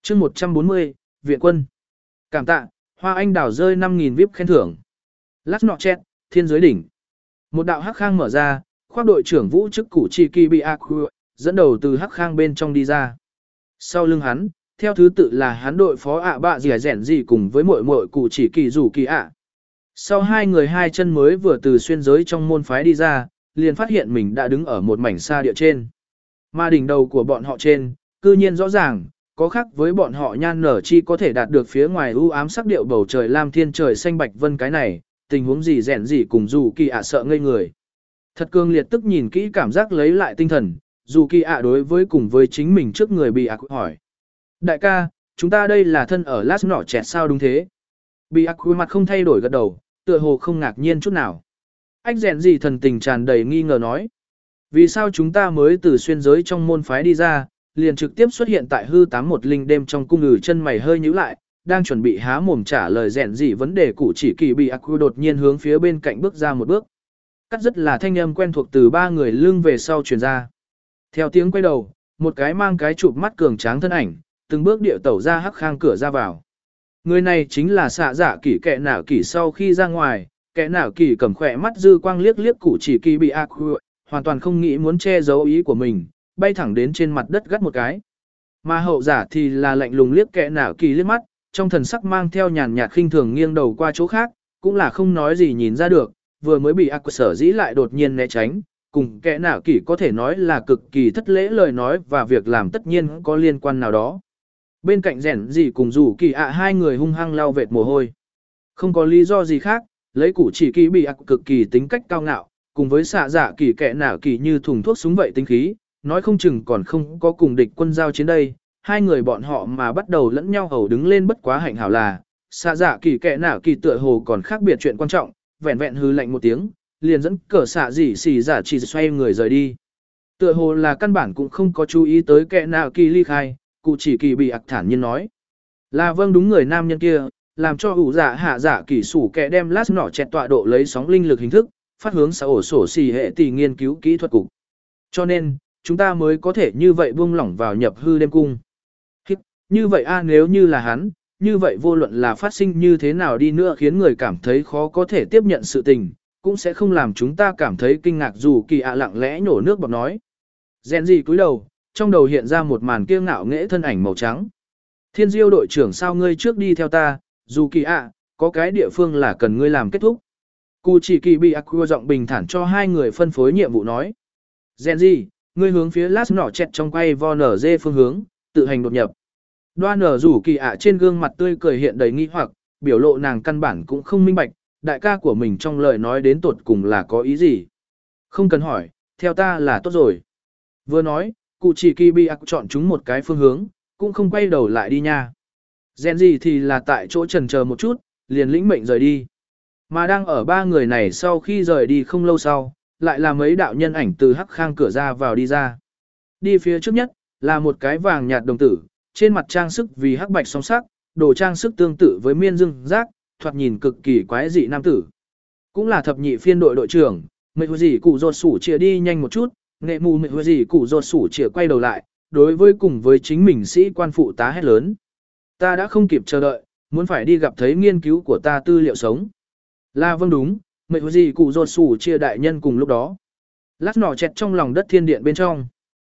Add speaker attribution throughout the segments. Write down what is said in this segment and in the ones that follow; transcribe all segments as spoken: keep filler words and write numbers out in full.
Speaker 1: chương một trăm bốn mươi, Viện quân. Cảm tạ, Hoa Anh Đào rơi năm nghìn vê i pê khen thưởng. Last nọ chat, thiên giới đỉnh. Một đạo hắc khang mở ra, khoác đội trưởng vũ chức củ chi kỳ bị aku, dẫn đầu từ hắc khang bên trong đi ra. Sau lưng hắn, theo thứ tự là hắn đội phó ạ bạ dì rẻn gì cùng với muội muội cụ chỉ kỳ rủ kỳ ạ. Sau hai người hai chân mới vừa từ xuyên giới trong môn phái đi ra, liền phát hiện mình đã đứng ở một mảnh xa địa trên. Mà đỉnh đầu của bọn họ trên, cư nhiên rõ ràng, có khác với bọn họ nhan nở chi có thể đạt được phía ngoài u ám sắc điệu bầu trời lam thiên trời xanh bạch vân cái này, tình huống gì rẻn gì cùng dù kỳ ạ sợ ngây người. Thật cương liệt tức nhìn kỹ cảm giác lấy lại tinh thần, dù kỳ ạ đối với cùng với chính mình trước người bị ạ hỏi. Đại ca, chúng ta đây là thân ở lát nỏ chẹt sao đúng thế? Bị ạ mặt không thay đổi gật đầu, tựa hồ không ngạc nhiên chút nào. Ách rèn gì thần tình tràn đầy nghi ngờ nói. Vì sao chúng ta mới từ xuyên giới trong môn phái đi ra, liền trực tiếp xuất hiện tại hư tám một linh đêm trong cung ngừ chân mày hơi nhíu lại, đang chuẩn bị há mồm trả lời rèn gì vấn đề cụ chỉ kỳ bị Aku đột nhiên hướng phía bên cạnh bước ra một bước. Cắt rất là thanh âm quen thuộc từ ba người lưng về sau truyền ra. Theo tiếng quay đầu, một cái mang cái chụp mắt cường tráng thân ảnh, từng bước điệu tẩu ra hắc khang cửa ra vào. Người này chính là xạ dạ kỷ kẹ nảo kỷ sau khi ra ngoài, kẹ nảo kỷ cầm khỏe mắt dư quang liếc liếc cụ chỉ kỳ bị Aku, hoàn toàn không nghĩ muốn che giấu ý của mình, bay thẳng đến trên mặt đất gắt một cái. Mà hậu giả thì là lạnh lùng liếc kẹ nảo kỳ liếc mắt, trong thần sắc mang theo nhàn nhạt khinh thường nghiêng đầu qua chỗ khác, cũng là không nói gì nhìn ra được, vừa mới bị ác sở dĩ lại đột nhiên né tránh, cùng kẻ nào kỳ có thể nói là cực kỳ thất lễ lời nói và việc làm tất nhiên có liên quan nào đó. Bên cạnh rèn gì cùng rủ kỳ ạ hai người hung hăng lau vệt mồ hôi. Không có lý do gì khác, lấy củ chỉ kỳ bị ác cực kỳ tính cách cao ngạo, cùng với xạ dạ kỳ kẻ nào kỳ như thùng thuốc súng vậy tính khí, nói không chừng còn không có cùng địch quân giao chiến đây. Hai người bọn họ mà bắt đầu lẫn nhau hầu đứng lên bất quá hạnh hảo là, xạ dạ kỳ kẻ nào kỳ tựa hồ còn khác biệt chuyện quan trọng, vẹn vẹn hư lạnh một tiếng, liền dẫn cờ xạ gì xì giả chỉ xoay người rời đi. Tựa hồ là căn bản cũng không có chú ý tới kẻ nào kỳ ly khai, cụ chỉ kỳ bị ạc thản nhiên nói. Là vâng đúng người nam nhân kia, làm cho ủ giả hạ giả kỳ sủ kẻ đem lát nỏ chẹt tọa độ lấy sóng linh lực hình thức, phát hướng xã ổ sổ xì hệ tỷ nghiên cứu kỹ thuật cục. Cho nên, chúng ta mới có thể như vậy buông lỏng vào nhập hư đêm cung. Như vậy a nếu như là hắn, như vậy vô luận là phát sinh như thế nào đi nữa khiến người cảm thấy khó có thể tiếp nhận sự tình, cũng sẽ không làm chúng ta cảm thấy kinh ngạc dù kỳ ạ lặng lẽ nhổ nước bọt nói. Rèn gì cúi đầu, trong đầu hiện ra một màn kiêu ngạo nghễ thân ảnh màu trắng. Thiên diêu đội trưởng sao ngươi trước đi theo ta, dù kỳ ạ, có cái địa phương là cần ngươi làm kết thúc. Cụ chỉ kỳ bị ác giọng bình thản cho hai người phân phối nhiệm vụ nói. Rèn gì, ngươi hướng phía lát nỏ chẹt trong quay vo nở dê phương hướng, tự hành đột nhập. Đoan nở rủ kỳ ạ trên gương mặt tươi cười hiện đầy nghi hoặc, biểu lộ nàng căn bản cũng không minh bạch, đại ca của mình trong lời nói đến tột cùng là có ý gì. Không cần hỏi, theo ta là tốt rồi. Vừa nói, cụ chỉ kỳ bị ác chọn chúng một cái phương hướng, cũng không quay đầu lại đi nha. Rèn gì thì là tại chỗ chần chờ một chút, liền lĩnh mệnh rời đi. Mà đang ở ba người này sau khi rời đi không lâu sau, lại là mấy đạo nhân ảnh từ hắc khang cửa ra vào đi ra. Đi phía trước nhất, là một cái vàng nhạt đồng tử, trên mặt trang sức vì hắc bạch song sắc, đồ trang sức tương tự với miên dương giác, thoạt nhìn cực kỳ quái dị nam tử. Cũng là thập nhị phiên đội đội trưởng, mệt gì cụ rột sủ chìa đi nhanh một chút, nghệ mù mệt gì cụ rột sủ chìa quay đầu lại, đối với cùng với chính mình sĩ quan phụ tá hét lớn. Ta đã không kịp chờ đợi, muốn phải đi gặp thấy nghiên cứu của ta tư liệu sống. Là vâng đúng, mệt gì cụ rột sủ chìa đại nhân cùng lúc đó. Lát nỏ chẹt trong lòng đất thiên điện bên trong.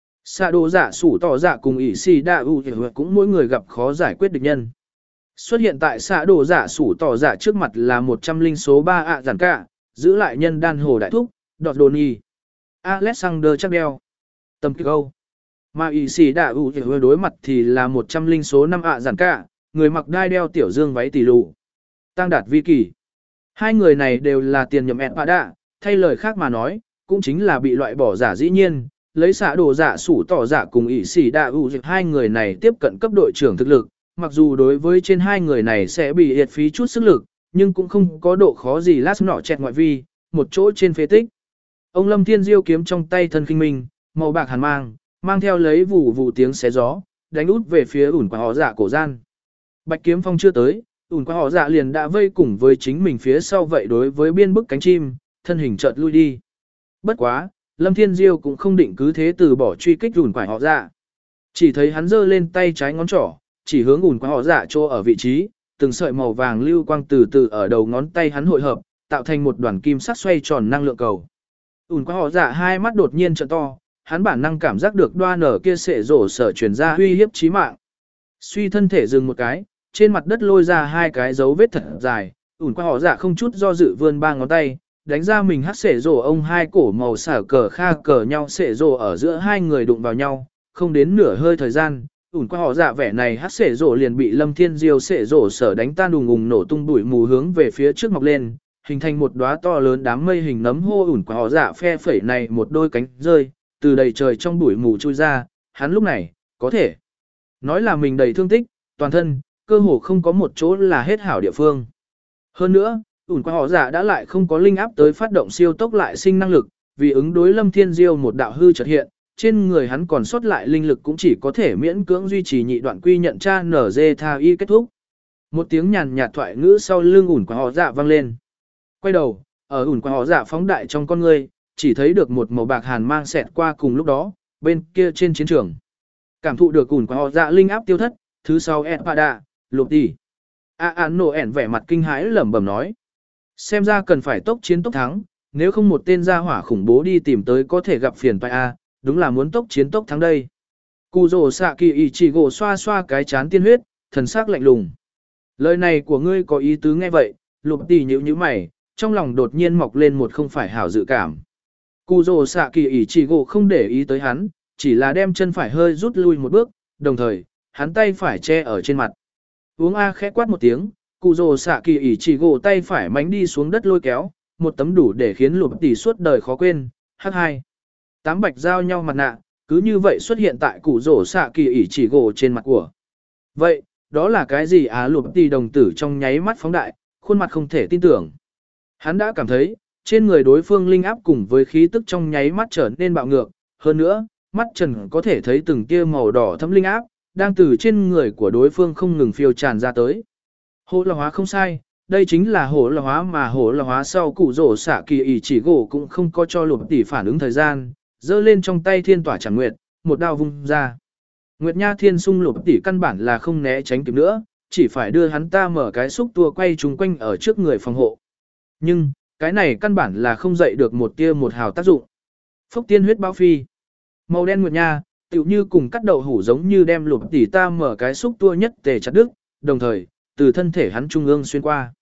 Speaker 1: Xạ đồ giả sủ tỏ giả cùng ỷ si đa u cũng mỗi người gặp khó giải quyết địch nhân. Xuất hiện tại xạ đồ giả sủ tỏ giả trước mặt là một trăm linh số ba ạ giản cả, giữ lại nhân đan hồ đại thúc, đọt đồ nì. Alexander chắc đeo. Tầm kích âu. Mà ỷ si đa u đối mặt thì là một trăm linh số năm ạ giản cả, người mặc đai đeo tiểu dương váy tỷ lù. Tăng đạt vi kỳ. Hai người này đều là tiền nhậm ẹn bạ đạ, thay lời khác mà nói, cũng chính là bị loại bỏ giả dĩ nhiên. Lấy xạ đồ giả sủ tỏ giả cùng ỷ xỉ đa ưu hai người này tiếp cận cấp đội trưởng thực lực, mặc dù đối với trên hai người này sẽ bị hiệt phí chút sức lực, nhưng cũng không có độ khó gì lát nọ chẹt ngoại vi, một chỗ trên phế tích. Ông Lâm Thiên Diêu kiếm trong tay thân khinh minh, màu bạc hàn mang, mang theo lấy vụ vụ tiếng xé gió, đánh út về phía ủn quả họ giả cổ gian. Bạch kiếm phong chưa tới, ủn quả họ giả liền đã vây cùng với chính mình phía sau vậy đối với biên bức cánh chim, thân hình chợt lui đi. Bất quá, Lâm Thiên Diêu cũng không định cứ thế từ bỏ truy kích rủn quải họ ra. Chỉ thấy hắn giơ lên tay trái ngón trỏ, chỉ hướng ủn qua họ dạ chỗ ở vị trí, từng sợi màu vàng lưu quang từ từ ở đầu ngón tay hắn hội hợp, tạo thành một đoàn kim sắc xoay tròn năng lượng cầu. Ủn qua họ dạ hai mắt đột nhiên trợn to, hắn bản năng cảm giác được đoan ở kia sệ rổ sở truyền ra uy hiếp chí mạng. Suy thân thể dừng một cái, trên mặt đất lôi ra hai cái dấu vết thật dài, ủn qua họ dạ không chút do dự vươn ba ngón tay, đánh ra mình hắc sệ rổ ông hai cổ màu xả cờ kha cờ nhau sệ rổ ở giữa hai người đụng vào nhau, không đến nửa hơi thời gian, ủn qua họ dạ vẻ này hắc sệ rổ liền bị Lâm Thiên Diêu sệ rổ sở đánh tan đùng ùng nổ tung bụi mù hướng về phía trước mọc lên, hình thành một đóa to lớn đám mây hình nấm hô. Ủn qua họ dạ phe phẩy này một đôi cánh rơi, từ đầy trời trong bụi mù chui ra, hắn lúc này, có thể nói là mình đầy thương tích, toàn thân, cơ hồ không có một chỗ là hết hảo địa phương. Hơn nữa, ủn qua họ dạ đã lại không có linh áp tới phát động siêu tốc lại sinh năng lực, vì ứng đối Lâm Thiên Diêu một đạo hư chợt hiện, trên người hắn còn sót lại linh lực cũng chỉ có thể miễn cưỡng duy trì nhị đoạn quy nhận tra nở dê tha y kết thúc. Một tiếng nhàn nhạt thoại ngữ sau lưng ủn qua họ dạ vang lên. Quay đầu, ở ủn qua họ dạ phóng đại trong con người, chỉ thấy được một màu bạc hàn mang xẹt qua cùng lúc đó, bên kia trên chiến trường. Cảm thụ được ủn qua họ dạ linh áp tiêu thất, thứ sau Espada, lục đi. A An nổ ẻn vẻ mặt kinh hãi lẩm bẩm nói. Xem ra cần phải tốc chiến tốc thắng, nếu không một tên gia hỏa khủng bố đi tìm tới có thể gặp phiền toái a, đúng là muốn tốc chiến tốc thắng đây. Cù rồ xạ kỳ ý chỉ gỗ xoa xoa cái chán tiên huyết, thần sắc lạnh lùng. Lời này của ngươi có ý tứ nghe vậy, lục tỷ nhíu nhíu mày, trong lòng đột nhiên mọc lên một không phải hảo dự cảm. Cù rồ xạ kỳ ý chỉ gỗ không để ý tới hắn, chỉ là đem chân phải hơi rút lui một bước, đồng thời, hắn tay phải che ở trên mặt. Uống A khẽ quát một tiếng, cụ rồ xạ kỳ ỉ chỉ gỗ tay phải mánh đi xuống đất lôi kéo, một tấm đủ để khiến lục tỷ suốt đời khó quên, hắc hai. Tám bạch giao nhau mặt nạ, cứ như vậy xuất hiện tại cụ rồ xạ kỳ ỉ chỉ gỗ trên mặt của. Vậy, đó là cái gì á? Lục tỷ đồng tử trong nháy mắt phóng đại, khuôn mặt không thể tin tưởng. Hắn đã cảm thấy, trên người đối phương linh áp cùng với khí tức trong nháy mắt trở nên bạo ngược, hơn nữa, mắt trần có thể thấy từng tia màu đỏ thấm linh áp, đang từ trên người của đối phương không ngừng phiêu tràn ra tới. Hổ là hóa không sai, đây chính là hổ là hóa mà hổ là hóa sau cụ rổ xạ kỳ ỉ chỉ gỗ cũng không có cho lục tỷ phản ứng thời gian, giơ lên trong tay thiên tỏa chẳng nguyệt, một đao vung ra. Nguyệt Nha Thiên Sung lục tỷ căn bản là không né tránh kịp nữa, chỉ phải đưa hắn ta mở cái xúc tua quay chung quanh ở trước người phòng hộ. Nhưng, cái này căn bản là không dậy được một tia một hào tác dụng. Phốc tiên huyết bao phi. Màu đen Nguyệt Nha, tựu như cùng cắt đậu hủ giống như đem lục tỷ ta mở cái xúc tua nhất tề chặt đứt, đồng thời, từ thân thể hắn trung ương xuyên qua.